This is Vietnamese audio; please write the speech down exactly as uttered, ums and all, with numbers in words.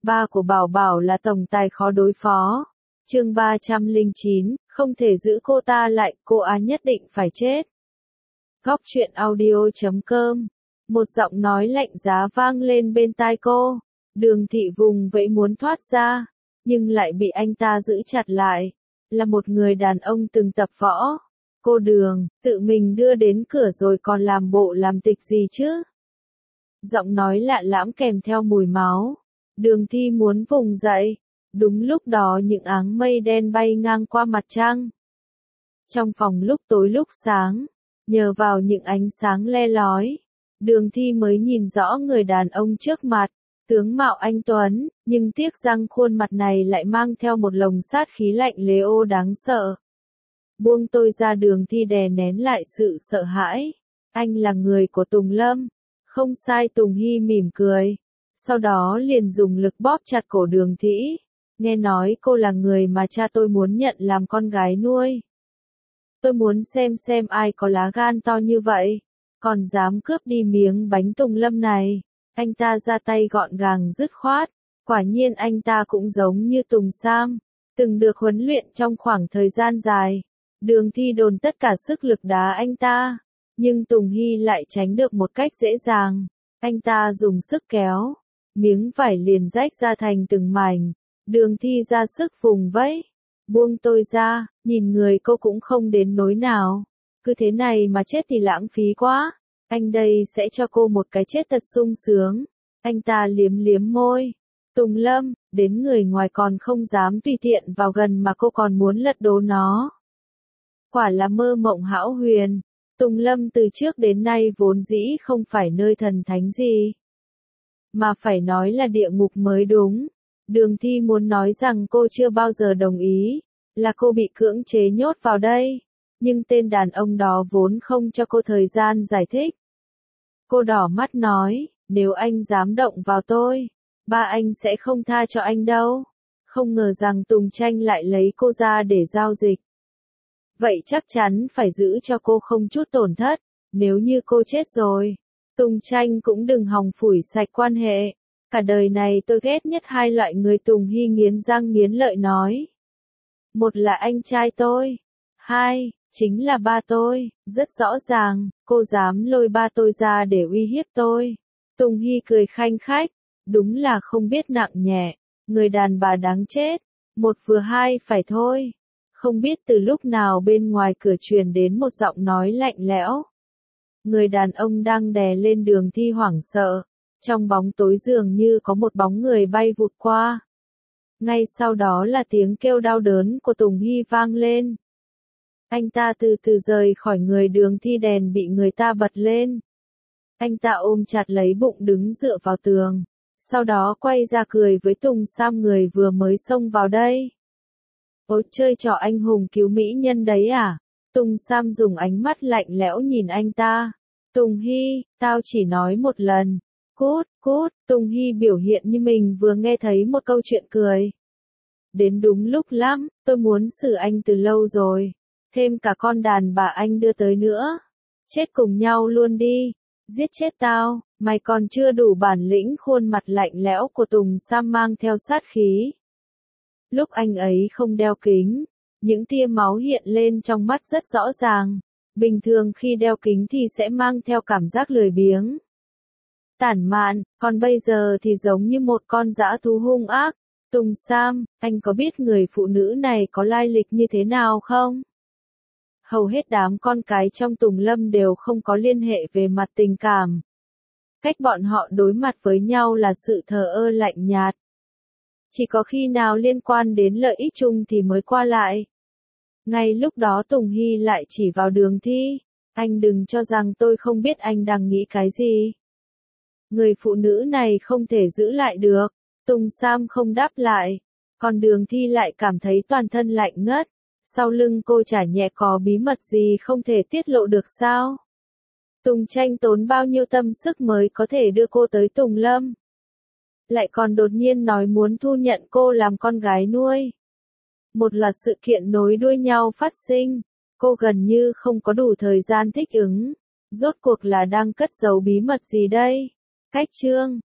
Ba của Bảo Bảo là tổng tài khó đối phó. Chương ba trăm lẻ chín, không thể giữ cô ta lại, cô á nhất định phải chết. Góc truyện audio chấm com. Một giọng nói lạnh giá vang lên bên tai cô. Đường Thị vùng vẫy muốn thoát ra, nhưng lại bị anh ta giữ chặt lại. Là một người đàn ông từng tập võ. Cô Đường, tự mình đưa đến cửa rồi còn làm bộ làm tịch gì chứ? Giọng nói lạ lẫm kèm theo mùi máu. Đường Thi muốn vùng dậy. Đúng lúc đó những áng mây đen bay ngang qua mặt trăng. Trong phòng lúc tối lúc sáng, nhờ vào những ánh sáng le lói, Đường Thi mới nhìn rõ người đàn ông trước mặt. Tướng mạo anh tuấn, nhưng tiếc rằng khuôn mặt này lại mang theo một lồng sát khí lạnh lẽo đáng sợ. Buông tôi ra. Đường Thi đè nén lại sự sợ hãi. Anh là người của Tùng Lâm. Không sai. Tùng Hy mỉm cười. Sau đó liền dùng lực bóp chặt cổ Đường Thị. Nghe nói cô là người mà cha tôi muốn nhận làm con gái nuôi. Tôi muốn xem xem ai có lá gan to như vậy, còn dám cướp đi miếng bánh Tùng Lâm này. Anh ta ra tay gọn gàng dứt khoát. Quả nhiên anh ta cũng giống như Tùng Sam, từng được huấn luyện trong khoảng thời gian dài. Đường Thi dồn tất cả sức lực đá anh ta, nhưng Tùng Hy lại tránh được một cách dễ dàng. Anh ta dùng sức kéo, miếng vải liền rách ra thành từng mảnh. Đường Thi ra sức vùng vẫy. Buông tôi ra, nhìn người cô cũng không đến nỗi nào. Cứ thế này mà chết thì lãng phí quá. Anh đây sẽ cho cô một cái chết thật sung sướng. Anh ta liếm liếm môi. Tùng Lâm, đến người ngoài còn không dám tùy tiện vào gần mà cô còn muốn lật đổ nó. Quả là mơ mộng hão huyền. Tùng Lâm từ trước đến nay vốn dĩ không phải nơi thần thánh gì, mà phải nói là địa ngục mới đúng. Đường Thi muốn nói rằng cô chưa bao giờ đồng ý, là cô bị cưỡng chế nhốt vào đây. Nhưng tên đàn ông đó vốn không cho cô thời gian giải thích. Cô đỏ mắt nói, nếu anh dám động vào tôi, ba anh sẽ không tha cho anh đâu. Không ngờ rằng Tùng Tranh lại lấy cô ra để giao dịch. Vậy chắc chắn phải giữ cho cô không chút tổn thất. Nếu như cô chết rồi, Tùng Tranh cũng đừng hòng phủi sạch quan hệ. Cả đời này tôi ghét nhất hai loại người. Tùng Hy nghiến răng nghiến lợi nói. Một là anh trai tôi. Hai, chính là ba tôi. Rất rõ ràng, cô dám lôi ba tôi ra để uy hiếp tôi. Tùng Hy cười khanh khách. Đúng là không biết nặng nhẹ. Người đàn bà đáng chết. Một vừa hai phải thôi. Không biết từ lúc nào bên ngoài cửa truyền đến một giọng nói lạnh lẽo. Người đàn ông đang đè lên Đường Thi hoảng sợ. Trong bóng tối dường như có một bóng người bay vụt qua. Ngay sau đó là tiếng kêu đau đớn của Tùng Hy vang lên. Anh ta từ từ rời khỏi người Đường Thi. Đèn bị người ta bật lên. Anh ta ôm chặt lấy bụng đứng dựa vào tường. Sau đó quay ra cười với Tùng Sam, người vừa mới xông vào đây. Ôi, chơi trò anh hùng cứu mỹ nhân đấy à? Tùng Sam dùng ánh mắt lạnh lẽo nhìn anh ta. Tùng Hy, tao chỉ nói một lần. Cút, cút. Tùng Hy biểu hiện như mình vừa nghe thấy một câu chuyện cười. Đến đúng lúc lắm, tôi muốn xử anh từ lâu rồi. Thêm cả con đàn bà anh đưa tới nữa. Chết cùng nhau luôn đi. Giết chết tao, mày còn chưa đủ bản lĩnh. Khuôn mặt lạnh lẽo của Tùng Sam mang theo sát khí. Lúc anh ấy không đeo kính, những tia máu hiện lên trong mắt rất rõ ràng. Bình thường khi đeo kính thì sẽ mang theo cảm giác lười biếng, tản mạn, còn bây giờ thì giống như một con dã thú hung ác. Tùng Sam, anh có biết người phụ nữ này có lai lịch như thế nào không? Hầu hết đám con cái trong Tùng Lâm đều không có liên hệ về mặt tình cảm. Cách bọn họ đối mặt với nhau là sự thờ ơ lạnh nhạt. Chỉ có khi nào liên quan đến lợi ích chung thì mới qua lại. Ngay lúc đó Tùng Hy lại chỉ vào Đường Thi. Anh đừng cho rằng tôi không biết anh đang nghĩ cái gì. Người phụ nữ này không thể giữ lại được. Tùng Sam không đáp lại. Còn Đường Thi lại cảm thấy toàn thân lạnh ngất. Sau lưng cô chả nhẹ có bí mật gì không thể tiết lộ được sao? Tùng Tranh tốn bao nhiêu tâm sức mới có thể đưa cô tới Tùng Lâm. Lại còn đột nhiên nói muốn thu nhận cô làm con gái nuôi. Một loạt sự kiện nối đuôi nhau phát sinh. Cô gần như không có đủ thời gian thích ứng. Rốt cuộc là đang cất giấu bí mật gì đây? Cách chương